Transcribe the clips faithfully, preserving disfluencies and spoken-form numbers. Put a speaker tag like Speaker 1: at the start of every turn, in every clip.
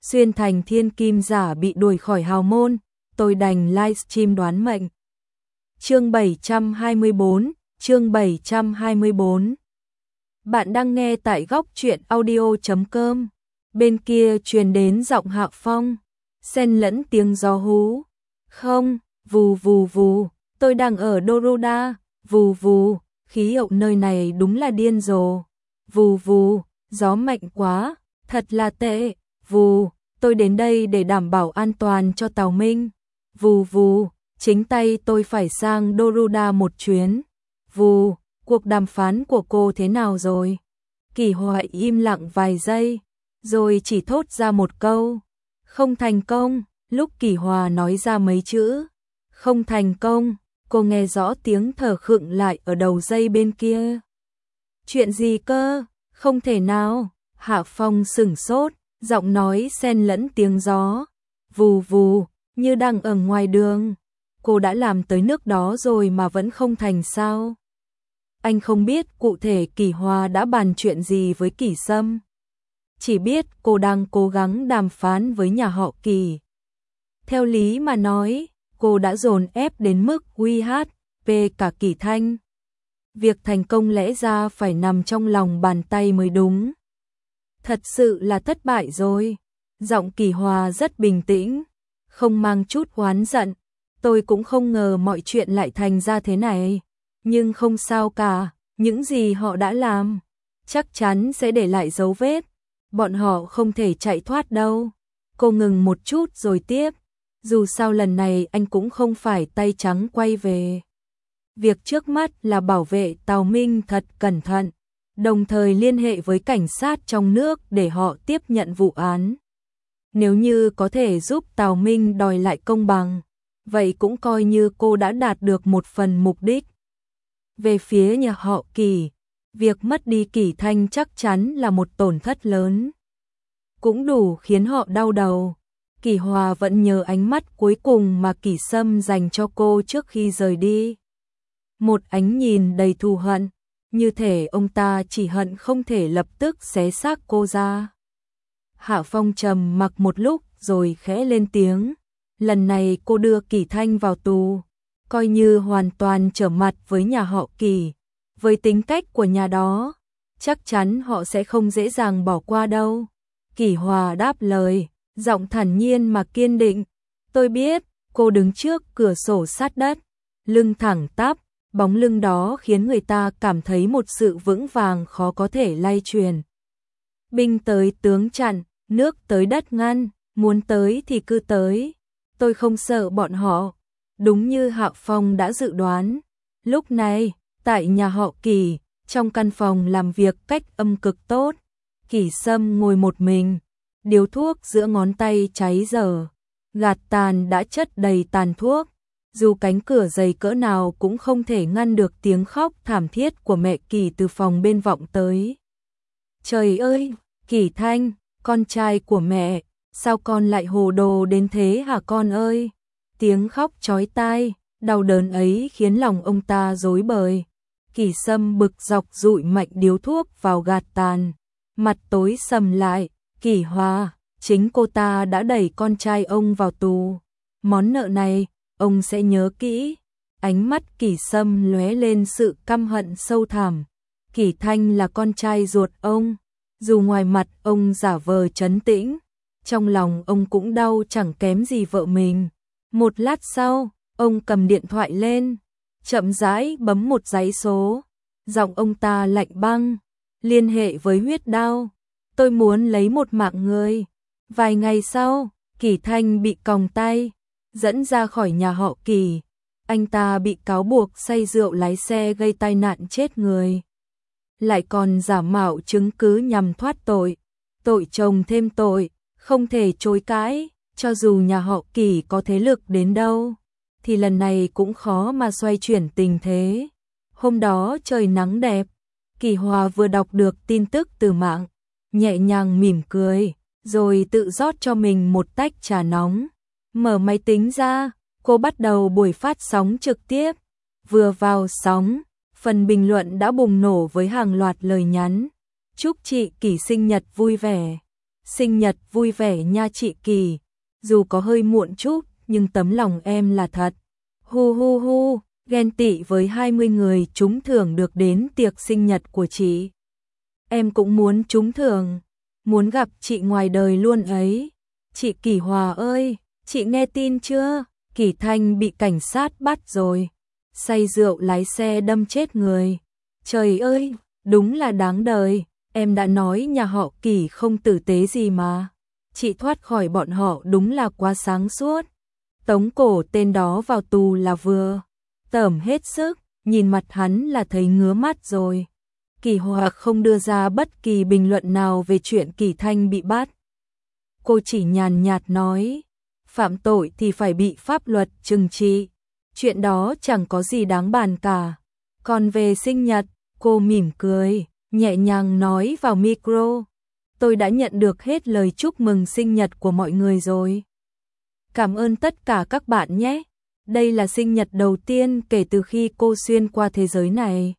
Speaker 1: xuyên thành thiên kim giả bị đuổi khỏi hào môn, tôi đành livestream đoán mệnh. Chương bảy trăm hai mươi bốn, chương bảy trăm hai mươi bốn. Bạn đang nghe tại góc truyện audio chấm com. Bên kia truyền đến giọng Hạ Phong, xen lẫn tiếng gió hú. Không, vù vù vù, tôi đang ở Doroda, vù vù, khí hậu nơi này đúng là điên rồ. Vù vù, gió mạnh quá, thật là tệ. Vù, tôi đến đây để đảm bảo an toàn cho Tào Minh. Vù vù, chính tay tôi phải sang Doroda một chuyến. Vù, cuộc đàm phán của cô thế nào rồi? Kỳ Hòa im lặng vài giây, rồi chỉ thốt ra một câu. Không thành công. Lúc Kỳ Hòa nói ra mấy chữ không thành công, cô nghe rõ tiếng thở khựng lại ở đầu dây bên kia. Chuyện gì cơ? Không thể nào. Hạ Phong sửng sốt, giọng nói xen lẫn tiếng gió. Vù vù, như đang ở ngoài đường. Cô đã làm tới nước đó rồi mà vẫn không thành sao? Anh không biết cụ thể Kỳ Hòa đã bàn chuyện gì với Kỳ Sâm. Chỉ biết cô đang cố gắng đàm phán với nhà họ Kỳ. Theo lý mà nói, cô đã dồn ép đến mức uy hiếp cả Kỳ Thanh. Việc thành công lẽ ra phải nằm trong lòng bàn tay mới đúng. Thật sự là thất bại rồi. Giọng Kỳ Hòa rất bình tĩnh, không mang chút oán giận. Tôi cũng không ngờ mọi chuyện lại thành ra thế này. Nhưng không sao cả, những gì họ đã làm chắc chắn sẽ để lại dấu vết. Bọn họ không thể chạy thoát đâu. Cô ngừng một chút rồi tiếp. Dù sao lần này anh cũng không phải tay trắng quay về. Việc trước mắt là bảo vệ Tào Minh thật cẩn thận, đồng thời liên hệ với cảnh sát trong nước để họ tiếp nhận vụ án. Nếu như có thể giúp Tào Minh đòi lại công bằng, vậy cũng coi như cô đã đạt được một phần mục đích. Về phía nhà họ Kỳ, việc mất đi Kỳ Thanh chắc chắn là một tổn thất lớn, cũng đủ khiến họ đau đầu. Kỳ Hòa vẫn nhớ ánh mắt cuối cùng mà Kỳ Sâm dành cho cô trước khi rời đi. Một ánh nhìn đầy thù hận, như thể ông ta chỉ hận không thể lập tức xé xác cô ra. Hạ Phong trầm mặc một lúc rồi khẽ lên tiếng. Lần này cô đưa Kỳ Thanh vào tù, coi như hoàn toàn trở mặt với nhà họ Kỳ. Với tính cách của nhà đó, chắc chắn họ sẽ không dễ dàng bỏ qua đâu. Kỳ Hòa đáp lời, giọng thản nhiên mà kiên định. Tôi biết. Cô đứng trước cửa sổ sát đất, lưng thẳng tắp, bóng lưng đó khiến người ta cảm thấy một sự vững vàng khó có thể lay truyền. Binh tới tướng chặn, nước tới đất ngăn, muốn tới thì cứ tới. Tôi không sợ bọn họ. Đúng như Hạ Phong đã dự đoán. Lúc này, tại nhà họ Kỳ, trong căn phòng làm việc cách âm cực tốt, Kỳ Sâm ngồi một mình, điếu thuốc giữa ngón tay cháy dở, gạt tàn đã chất đầy tàn thuốc. Dù cánh cửa dày cỡ nào cũng không thể ngăn được tiếng khóc thảm thiết của mẹ Kỳ từ phòng bên vọng tới. Trời ơi, Kỳ Thanh, con trai của mẹ, sao con lại hồ đồ đến thế hả con ơi? Tiếng khóc chói tai, đau đớn ấy khiến lòng ông ta rối bời. Kỳ Sâm bực dọc dụi mạnh điếu thuốc vào gạt tàn, mặt tối sầm lại. Kỳ Hòa, chính cô ta đã đẩy con trai ông vào tù. Món nợ này, ông sẽ nhớ kỹ. Ánh mắt Kỳ Sâm lóe lên sự căm hận sâu thẳm. Kỳ Thanh là con trai ruột ông. Dù ngoài mặt ông giả vờ trấn tĩnh, trong lòng ông cũng đau chẳng kém gì vợ mình. Một lát sau, ông cầm điện thoại lên, chậm rãi bấm một dãy số. Giọng ông ta lạnh băng, liên hệ với huyết đao. Tôi muốn lấy một mạng người. Vài ngày sau, Kỳ Thanh bị còng tay, dẫn ra khỏi nhà họ Kỳ. Anh ta bị cáo buộc say rượu lái xe gây tai nạn chết người, lại còn giả mạo chứng cứ nhằm thoát tội. Tội chồng thêm tội, không thể chối cãi. Cho dù nhà họ Kỳ có thế lực đến đâu, thì lần này cũng khó mà xoay chuyển tình thế. Hôm đó trời nắng đẹp, Kỳ Hòa vừa đọc được tin tức từ mạng, nhẹ nhàng mỉm cười, rồi tự rót cho mình một tách trà nóng. Mở máy tính ra, cô bắt đầu buổi phát sóng trực tiếp. Vừa vào sóng, phần bình luận đã bùng nổ với hàng loạt lời nhắn. Chúc chị Kỳ sinh nhật vui vẻ. Sinh nhật vui vẻ nha chị Kỳ, dù có hơi muộn chút, nhưng tấm lòng em là thật. Hu hu hu, ghen tị với hai mươi người trúng thưởng được đến tiệc sinh nhật của chị. Em cũng muốn trúng thưởng, muốn gặp chị ngoài đời luôn ấy. Chị Kỳ Hòa ơi, chị nghe tin chưa? Kỳ Thanh bị cảnh sát bắt rồi. Say rượu lái xe đâm chết người. Trời ơi, đúng là đáng đời. Em đã nói nhà họ Kỳ không tử tế gì mà. Chị thoát khỏi bọn họ đúng là quá sáng suốt. Tống cổ tên đó vào tù là vừa. Tởm hết sức, nhìn mặt hắn là thấy ngứa mắt rồi. Kỳ Hòa không đưa ra bất kỳ bình luận nào về chuyện Kỳ Thanh bị bắt. Cô chỉ nhàn nhạt nói, phạm tội thì phải bị pháp luật trừng trị. Chuyện đó chẳng có gì đáng bàn cả. Còn về sinh nhật, cô mỉm cười, nhẹ nhàng nói vào micro. Tôi đã nhận được hết lời chúc mừng sinh nhật của mọi người rồi. Cảm ơn tất cả các bạn nhé. Đây là sinh nhật đầu tiên kể từ khi cô xuyên qua thế giới này.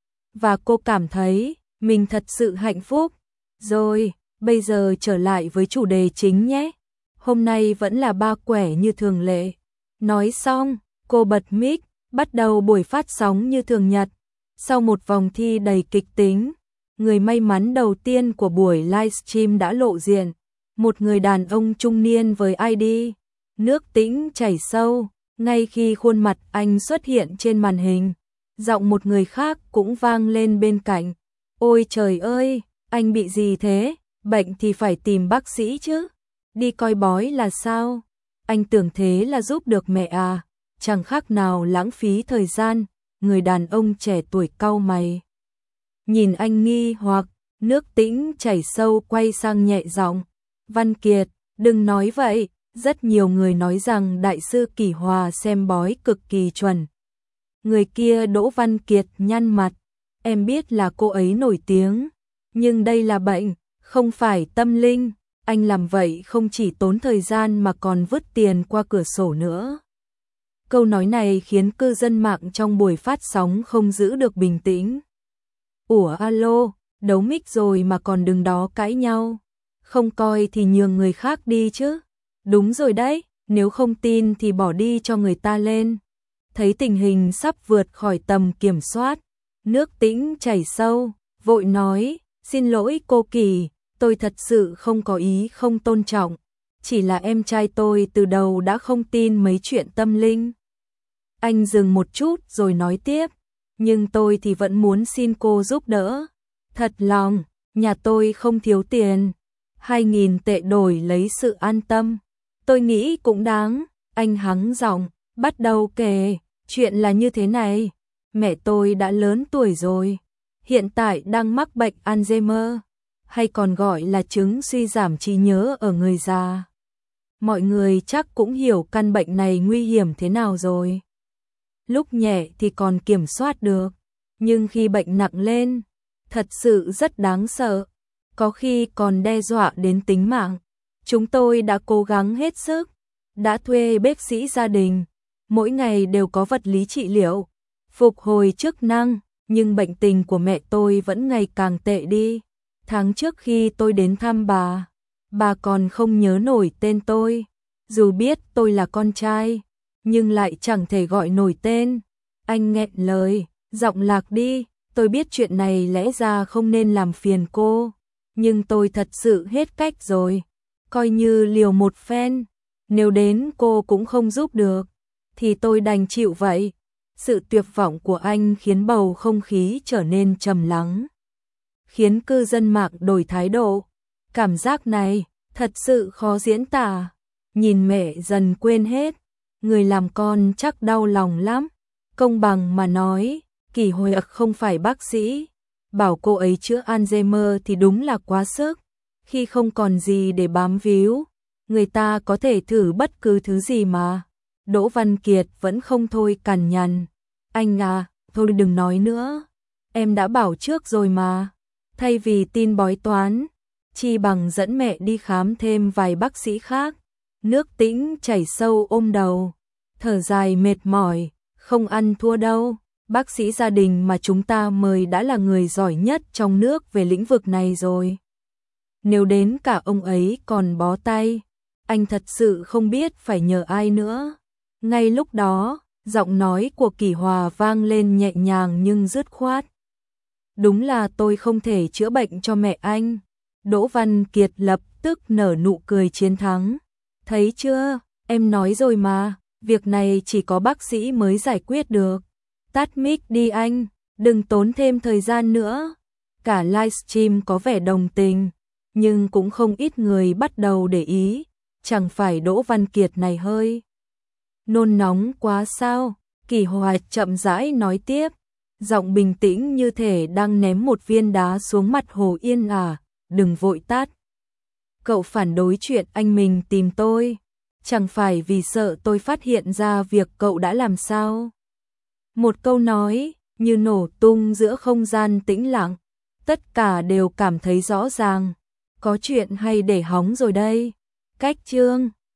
Speaker 1: Và cô cảm thấy mình thật sự hạnh phúc. Rồi, bây giờ trở lại với chủ đề chính nhé. Hôm nay vẫn là ba quẻ như thường lệ. Nói xong, cô bật mic, bắt đầu buổi phát sóng như thường nhật. Sau một vòng thi đầy kịch tính, người may mắn đầu tiên của buổi livestream đã lộ diện. Một người đàn ông trung niên với i đê nước tĩnh chảy sâu. Ngay khi khuôn mặt anh xuất hiện trên màn hình, giọng một người khác cũng vang lên bên cạnh. Ôi trời ơi, anh bị gì thế? Bệnh thì phải tìm bác sĩ chứ. Đi coi bói là sao? Anh tưởng thế là giúp được mẹ à? Chẳng khác nào lãng phí thời gian. Người đàn ông trẻ tuổi cau mày. Nhìn anh nghi hoặc, nước tĩnh chảy sâu quay sang nhẹ giọng. Văn Kiệt, đừng nói vậy. Rất nhiều người nói rằng đại sư Kỳ Hòa xem bói cực kỳ chuẩn. Người kia Đỗ Văn Kiệt nhăn mặt. Em biết là cô ấy nổi tiếng. Nhưng đây là bệnh, không phải tâm linh. Anh làm vậy không chỉ tốn thời gian mà còn vứt tiền qua cửa sổ nữa. Câu nói này khiến cư dân mạng trong buổi phát sóng không giữ được bình tĩnh. Ủa alo, đấu mic rồi mà còn đừng đó cãi nhau. Không coi thì nhường người khác đi chứ. Đúng rồi đấy, nếu không tin thì bỏ đi cho người ta lên. Thấy tình hình sắp vượt khỏi tầm kiểm soát, nước tĩnh chảy sâu, vội nói, xin lỗi cô Kỳ, tôi thật sự không có ý không tôn trọng. Chỉ là em trai tôi từ đầu đã không tin mấy chuyện tâm linh. Anh dừng một chút rồi nói tiếp, nhưng tôi thì vẫn muốn xin cô giúp đỡ. Thật lòng, nhà tôi không thiếu tiền. Hai nghìn tệ đổi lấy sự an tâm. Tôi nghĩ cũng đáng. Anh hắng giọng, bắt đầu kể. Chuyện là như thế này. Mẹ tôi đã lớn tuổi rồi. Hiện tại đang mắc bệnh Alzheimer, hay còn gọi là chứng suy giảm trí nhớ ở người già. Mọi người chắc cũng hiểu căn bệnh này nguy hiểm thế nào rồi. Lúc nhẹ thì còn kiểm soát được, nhưng khi bệnh nặng lên, thật sự rất đáng sợ. Có khi còn đe dọa đến tính mạng. Chúng tôi đã cố gắng hết sức, đã thuê bác sĩ gia đình, mỗi ngày đều có vật lý trị liệu, phục hồi chức năng, nhưng bệnh tình của mẹ tôi vẫn ngày càng tệ đi. Tháng trước khi tôi đến thăm bà, bà còn không nhớ nổi tên tôi, dù biết tôi là con trai, nhưng lại chẳng thể gọi nổi tên. Anh nghẹn lời, giọng lạc đi, tôi biết chuyện này lẽ ra không nên làm phiền cô, nhưng tôi thật sự hết cách rồi. Coi như liều một phen, nếu đến cô cũng không giúp được, thì tôi đành chịu vậy. Sự tuyệt vọng của anh khiến bầu không khí trở nên trầm lắng, khiến cư dân mạng đổi thái độ. Cảm giác này thật sự khó diễn tả. Nhìn mẹ dần quên hết, người làm con chắc đau lòng lắm. Công bằng mà nói, Kỳ Hòa không phải bác sĩ, bảo cô ấy chữa Alzheimer thì đúng là quá sức. Khi không còn gì để bám víu, người ta có thể thử bất cứ thứ gì mà. Đỗ Văn Kiệt vẫn không thôi cằn nhằn. Anh à, thôi đừng nói nữa. Em đã bảo trước rồi mà. Thay vì tin bói toán, chi bằng dẫn mẹ đi khám thêm vài bác sĩ khác. Nước tĩnh chảy sâu ôm đầu, thở dài mệt mỏi, không ăn thua đâu. Bác sĩ gia đình mà chúng ta mời đã là người giỏi nhất trong nước về lĩnh vực này rồi. nếu đến cả ông ấy còn bó tay, anh thật sự không biết phải nhờ ai nữa. Ngay lúc đó, giọng nói của Kỷ Hòa vang lên nhẹ nhàng nhưng dứt khoát. Đúng là tôi không thể chữa bệnh cho mẹ anh. Đỗ Văn Kiệt lập tức nở nụ cười chiến thắng. Thấy chưa, em nói rồi mà, việc này chỉ có bác sĩ mới giải quyết được. Tắt mic đi anh, đừng tốn thêm thời gian nữa. Cả livestream có vẻ đồng tình, nhưng cũng không ít người bắt đầu để ý. Chẳng phải Đỗ Văn Kiệt này hơi nôn nóng quá sao? Kỷ Hòa chậm rãi nói tiếp, giọng bình tĩnh như thể đang ném một viên đá xuống mặt Hồ Yên à, đừng vội tát. Cậu phản đối chuyện anh mình tìm tôi, chẳng phải vì sợ tôi phát hiện ra việc cậu đã làm sao? Một câu nói như nổ tung giữa không gian tĩnh lặng, tất cả đều cảm thấy rõ ràng, có chuyện hay để hóng rồi đây. Cách chương